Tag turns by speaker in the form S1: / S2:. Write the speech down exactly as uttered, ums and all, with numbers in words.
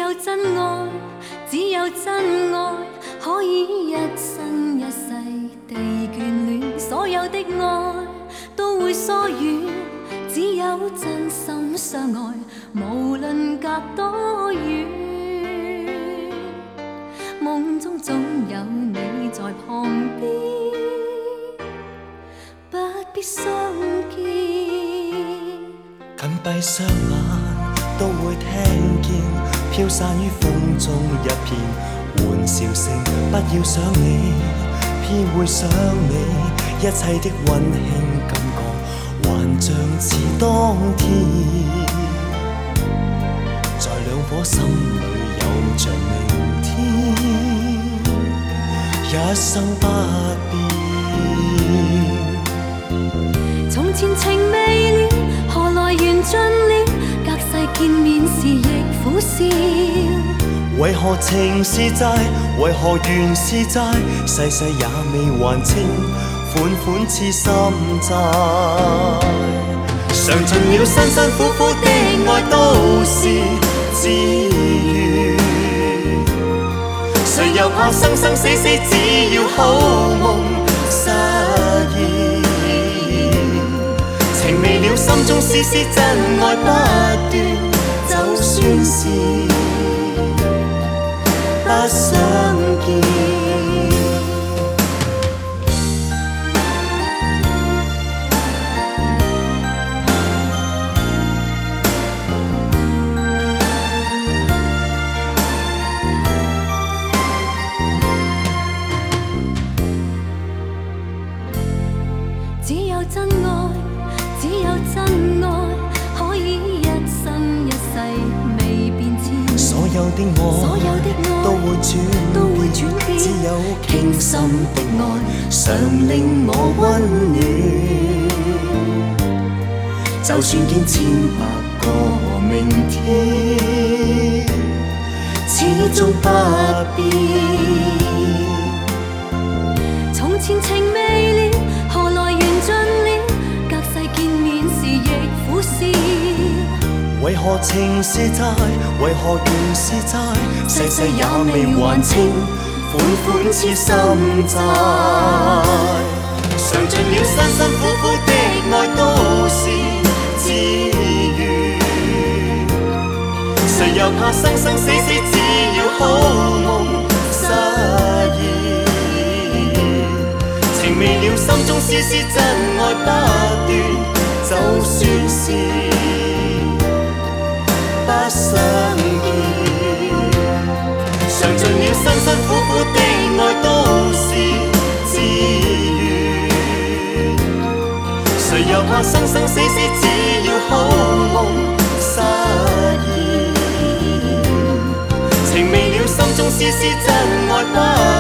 S1: 有真愛，只有真愛，可以一生一世地眷戀。所有的愛都會疏遠，只有真心相愛，無論隔多遠。夢中總有你在旁邊，不必相見。
S2: 緊閉雙眼都會聽見飄散於風中一片歡笑聲。不要想你，偏會想你，一切的溫馨感覺還像似當天。在兩顆心裏有着明天，一生不變。
S1: 從前情未了，何來緣盡了？隔世見面時亦苦笑。
S2: 為何情是債？為何緣是債？世世也未還清，款款似心債。嘗盡了辛辛苦苦的愛都是自願，誰又怕生生死死只要好夢實現？情未了，心中絲絲真愛不斷，就算是不相見。
S1: 只有真愛，只有真愛，可以一生一世未變遷。
S2: 所有的愛，
S1: 所有的愛
S2: 都會轉
S1: 都會轉變，
S2: 只有傾心的愛常令我溫暖。就算見千百個明天，始終不變。
S1: 從前情未了，何來緣盡了？隔世見面時亦苦笑。
S2: 為何情是債？為何緣是債？世世也未還清，款款似心債。嘗盡了辛辛苦苦的愛都是自願，誰又怕生生死死只要好夢實現？情未了，心中絲絲真愛不斷，就算是不相見。嘗盡了辛辛苦苦的愛都是自願，誰又怕生生死死只要好夢實現？情未了，心中絲絲真愛不